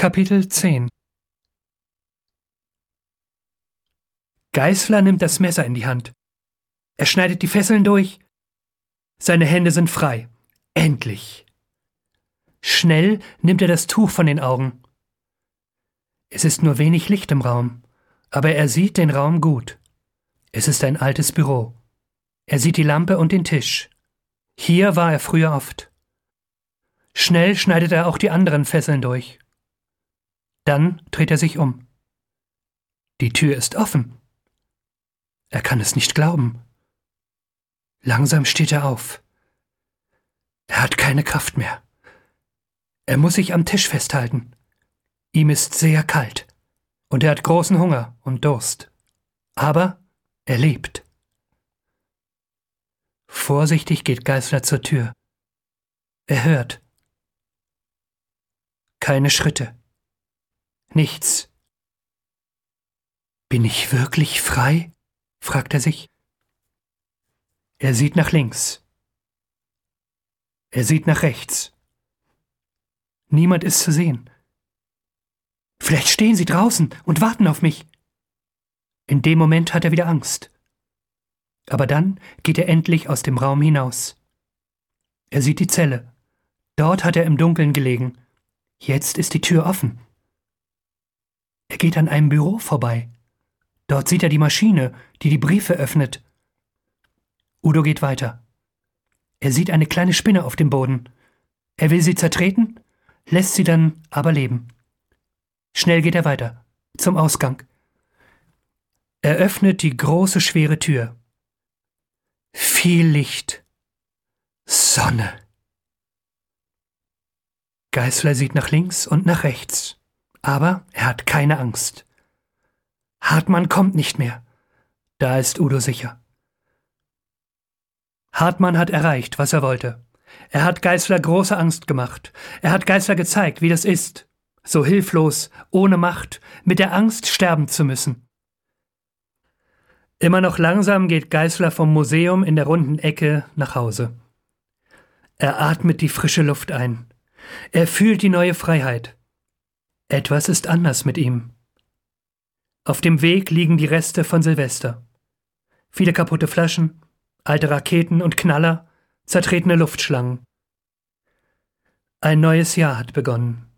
Kapitel 10. Geißler nimmt das Messer in die Hand. Er schneidet die Fesseln durch. Seine Hände sind frei. Endlich. Schnell nimmt er das Tuch von den Augen. Es ist nur wenig Licht im Raum, aber er sieht den Raum gut. Es ist ein altes Büro. Er sieht die Lampe und den Tisch. Hier war er früher oft. Schnell schneidet er auch die anderen Fesseln durch. Dann dreht er sich um. Die Tür ist offen. Er kann es nicht glauben. Langsam steht er auf. Er hat keine Kraft mehr. Er muss sich am Tisch festhalten. Ihm ist sehr kalt. Und er hat großen Hunger und Durst. Aber er lebt. Vorsichtig geht Geißler zur Tür. Er hört. Keine Schritte. Nichts. Bin ich wirklich frei? Fragt er sich. Er sieht nach links. Er sieht nach rechts. Niemand ist zu sehen. Vielleicht stehen sie draußen und warten auf mich. In dem Moment hat er wieder Angst. Aber dann geht er endlich aus dem Raum hinaus. Er sieht die Zelle. Dort hat er im Dunkeln gelegen. Jetzt ist die Tür offen. Er geht an einem Büro vorbei. Dort sieht er die Maschine, die die Briefe öffnet. Udo geht weiter. Er sieht eine kleine Spinne auf dem Boden. Er will sie zertreten, lässt sie dann aber leben. Schnell geht er weiter, zum Ausgang. Er öffnet die große, schwere Tür. Viel Licht. Sonne. Geißler sieht nach links und nach rechts. Aber er hat keine Angst. Hartmann kommt nicht mehr. Da ist Udo sicher. Hartmann hat erreicht, was er wollte. Er hat Geißler große Angst gemacht. Er hat Geißler gezeigt, wie das ist. So hilflos, ohne Macht, mit der Angst sterben zu müssen. Immer noch langsam geht Geißler vom Museum in der runden Ecke nach Hause. Er atmet die frische Luft ein. Er fühlt die neue Freiheit. Etwas ist anders mit ihm. Auf dem Weg liegen die Reste von Silvester. Viele kaputte Flaschen, alte Raketen und Knaller, zertretene Luftschlangen. Ein neues Jahr hat begonnen.